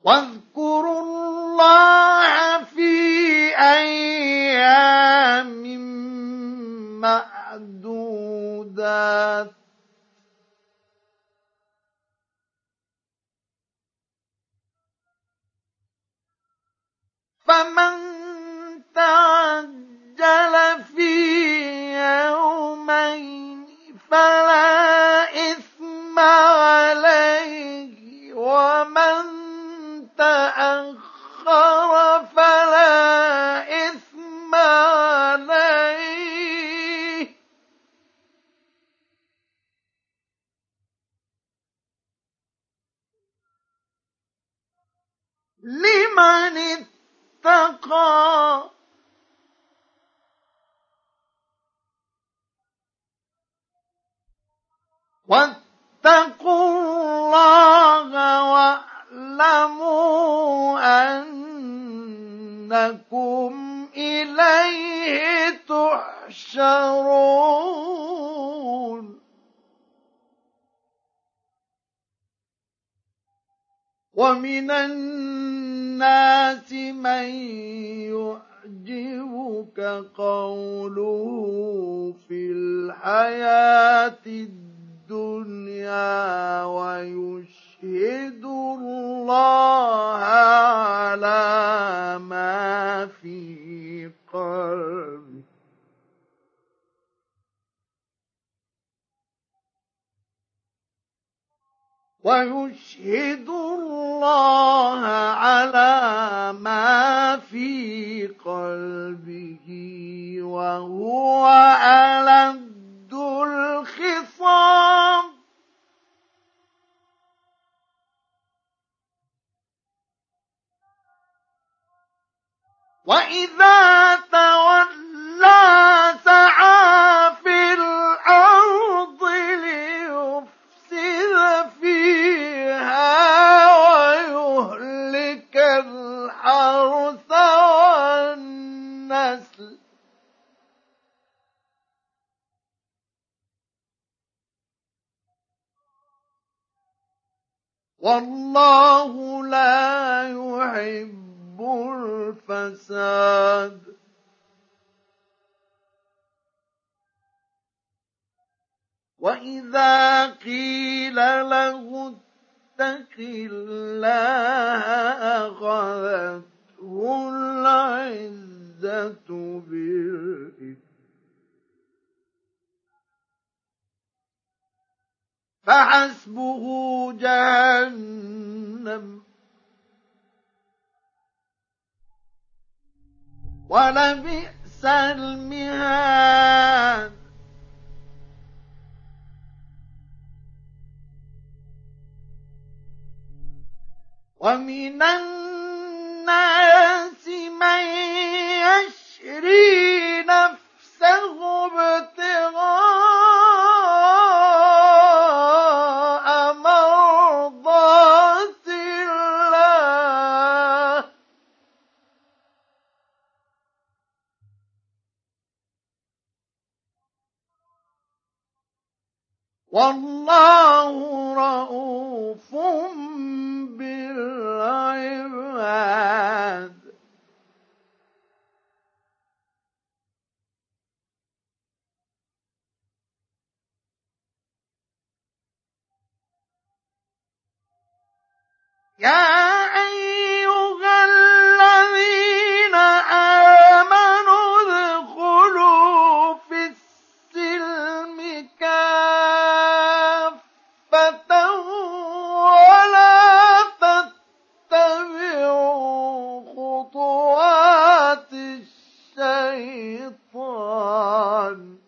واذكروا الله في أيام معدودات فمن تعجل في يومين فلا إثم عليه ومن تأخر فلا إثم عليه لمن اتقى واتقوا الله واعلموا أنكم إليه تحشرون ومن الناس من يعجبك قوله في الحياة الدنيا ويشهد الله على ما في قلبه ويشهد الله على ما في قلبه وهو ألد الخصام وإذا تولى سعى في الأرض ليفسد فيها ويهلك الحرث والنسل والله لا يحب الفساد وإذا قيل له اتق الله أخذته العزة بالإثم فحسبه جهنم ولبئس المهاد ومن الناس من يشري نفسه ابتغاء مرضات الله والله رؤوف بالعباد يا أيها الذين آمنوا ادخلوا في السلم كافة ولا تتبعوا خطوات الشيطان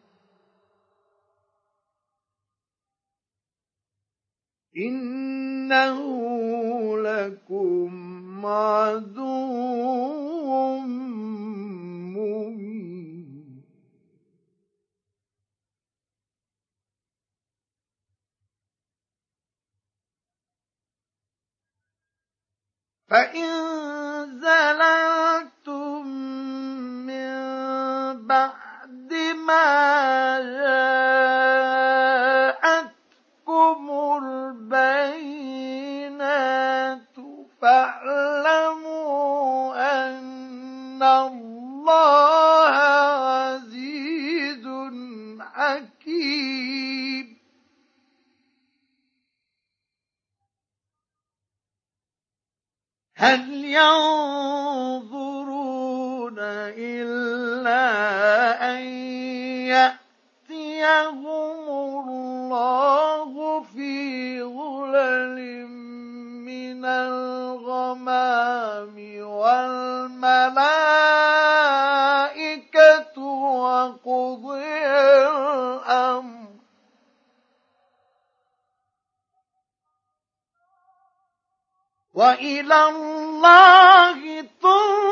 إنه لكم عدو مبين فإن زللتم من بعد ما جاءتكم البينات هل ينظرون إلا أن يأتيهم الله في ظلل من الغمام والملائكة وقضي الأمر وإلى الله ترجع